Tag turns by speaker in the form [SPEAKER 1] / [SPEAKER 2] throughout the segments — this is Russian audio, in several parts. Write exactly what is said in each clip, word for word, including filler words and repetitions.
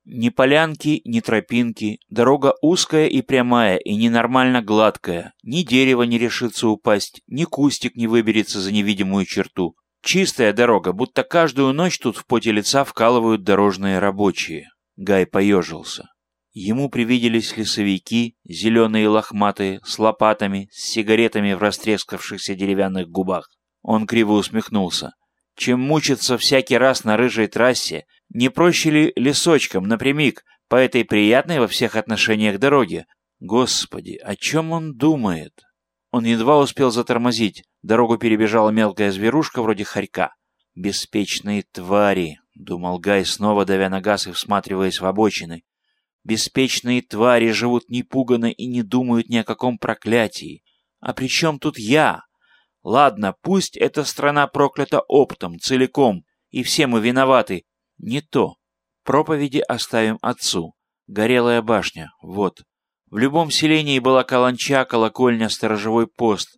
[SPEAKER 1] Ни полянки, ни тропинки, дорога узкая и прямая, и ненормально гладкая. Ни дерево не решится упасть, ни кустик не выберется за невидимую черту. Чистая дорога, будто каждую ночь тут в поте лица вкалывают дорожные рабочие. Гай поежился. Ему привиделись лесовики, зеленые и лохматые, с лопатами, с сигаретами в растрескавшихся деревянных губах. Он криво усмехнулся. Чем мучиться всякий раз на рыжей трассе, не проще ли лесочком напрямик по этой приятной во всех отношениях дороге? Господи, о чем он думает? Он едва успел затормозить. Дорогу перебежала мелкая зверушка вроде хорька. «Беспечные твари», — думал Гай, снова давя на газ и всматриваясь в обочины. «Беспечные твари живут непуганно и не думают ни о каком проклятии. А при чем тут я? Ладно, пусть эта страна проклята оптом, целиком, и все мы виноваты. Не то. Проповеди оставим отцу. Горелая башня, вот. В любом селении была каланча, колокольня, сторожевой пост.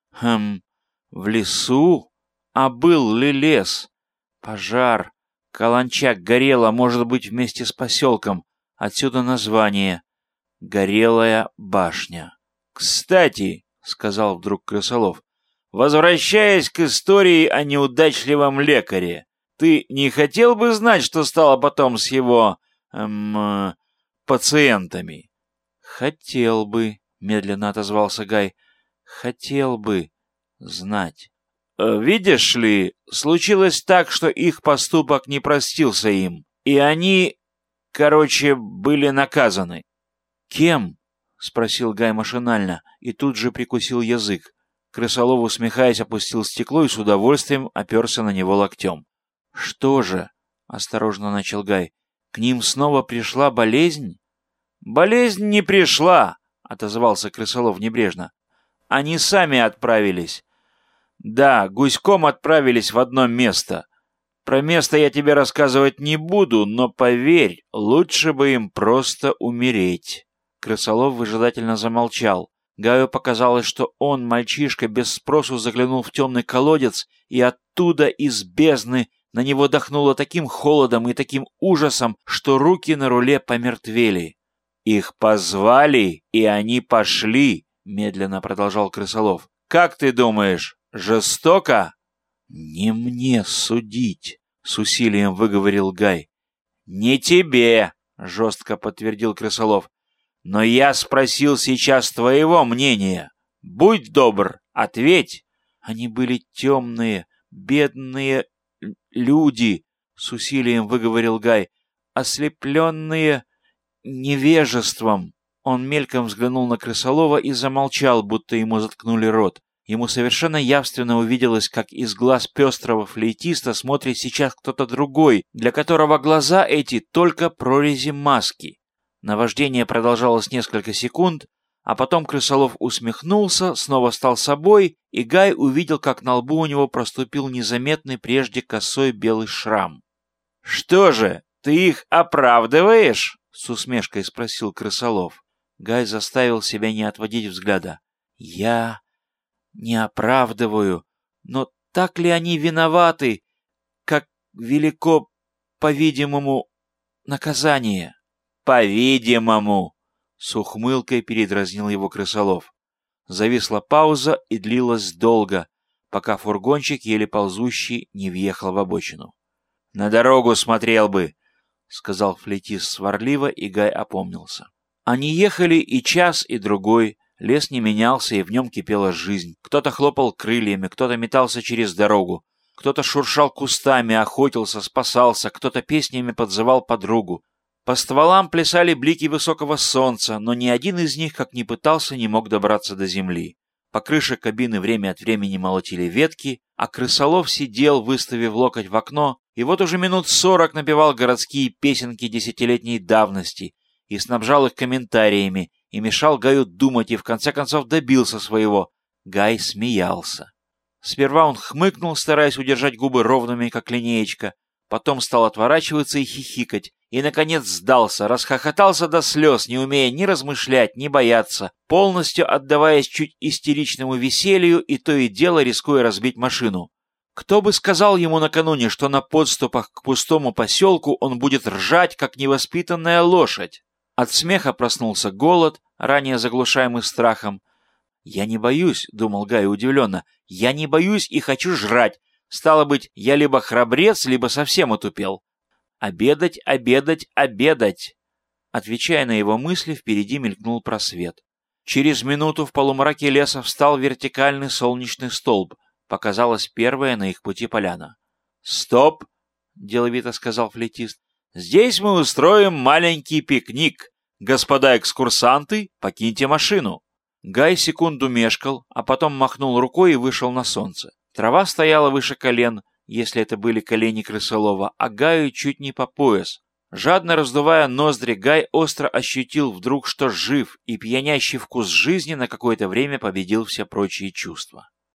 [SPEAKER 1] Хм, в лесу? А был ли лес? Пожар. Каланча горела, может быть, вместе с поселком. Отсюда название. Горелая башня. «Кстати», — сказал вдруг Крысолов, «возвращаясь к истории о неудачливом лекаре, ты не хотел бы знать, что стало потом с его... эм... пациентами?» «Хотел бы», — медленно отозвался Гай. «Хотел бы знать». «Видишь ли, случилось так, что их поступок не простился им, и они, короче, были наказаны». «Кем?» — спросил Гай машинально, и тут же прикусил язык. Крысолов, усмехаясь, опустил стекло и с удовольствием оперся на него локтем. «Что же?» — осторожно начал Гай. «К ним снова пришла болезнь?» «Болезнь не пришла», — отозвался Крысолов небрежно. «Они сами отправились. Да, гуськом отправились в одно место. Про место я тебе рассказывать не буду, но поверь, лучше бы им просто умереть». Крысолов выжидательно замолчал. Гаю показалось, что он, мальчишка, без спросу заглянул в темный колодец, и оттуда, из бездны, на него дохнуло таким холодом и таким ужасом, что руки на руле помертвели. «Их позвали, и они пошли», — медленно продолжал Крысолов. «Как ты думаешь, жестоко?» «Не мне судить», — с усилием выговорил Гай. «Не тебе», — жестко подтвердил Крысолов. «Но я спросил сейчас твоего мнения. Будь добр, ответь». «Они были темные, бедные люди», — с усилием выговорил Гай, «ослепленные невежеством». Он мельком взглянул на Крысолова и замолчал, будто ему заткнули рот. Ему совершенно явственно увиделось, как из глаз пестрого флейтиста смотрит сейчас кто-то другой, для которого глаза эти только прорези маски. Наваждение продолжалось несколько секунд, а потом Крысолов усмехнулся, снова стал собой, и Гай увидел, как на лбу у него проступил незаметный прежде косой белый шрам. «Что же, ты их оправдываешь?» — с усмешкой спросил Крысолов. Гай заставил себя не отводить взгляда. «Я не оправдываю, но так ли они виноваты, как велико, по-видимому, наказание?» «По-видимому!» — с ухмылкой передразнил его Крысолов. Зависла пауза и длилась долго, пока фургончик, еле ползущий, не въехал в обочину. «На дорогу смотрел бы!» — сказал флейтист сварливо, и Гай опомнился. Они ехали и час, и другой. Лес не менялся, и в нем кипела жизнь. Кто-то хлопал крыльями, кто-то метался через дорогу, кто-то шуршал кустами, охотился, спасался, кто-то песнями подзывал подругу. По стволам плясали блики высокого солнца, но ни один из них, как ни пытался, не мог добраться до земли. По крыше кабины время от времени молотили ветки, а Крысолов сидел, выставив локоть в окно, и вот уже минут сорок напевал городские песенки десятилетней давности и снабжал их комментариями, и мешал Гаю думать, и в конце концов добился своего. Гай смеялся. Сперва он хмыкнул, стараясь удержать губы ровными, как линеечка, потом стал отворачиваться и хихикать, и, наконец, сдался, расхохотался до слез, не умея ни размышлять, ни бояться, полностью отдаваясь чуть истеричному веселью и то и дело рискуя разбить машину. Кто бы сказал ему накануне, что на подступах к пустому поселку он будет ржать, как невоспитанная лошадь? От смеха проснулся голод, ранее заглушаемый страхом. «Я не боюсь», — думал Гай удивленно, — «я не боюсь и хочу жрать. Стало быть, я либо храбрец, либо совсем отупел. Обедать, обедать, обедать». Отвечая на его мысли, впереди мелькнул просвет. Через минуту в полумраке леса встал вертикальный солнечный столб. Показалась первая на их пути поляна. «Стоп!» — деловито сказал флейтист. «Здесь мы устроим маленький пикник. Господа экскурсанты, покиньте машину». Гай секунду мешкал, а потом махнул рукой и вышел на солнце. Трава стояла выше колен, если это были колени крысолова, а Гаю чуть не по пояс. Жадно раздувая ноздри, Гай остро ощутил вдруг, что жив, и пьянящий вкус жизни на какое-то время победил все прочие чувства.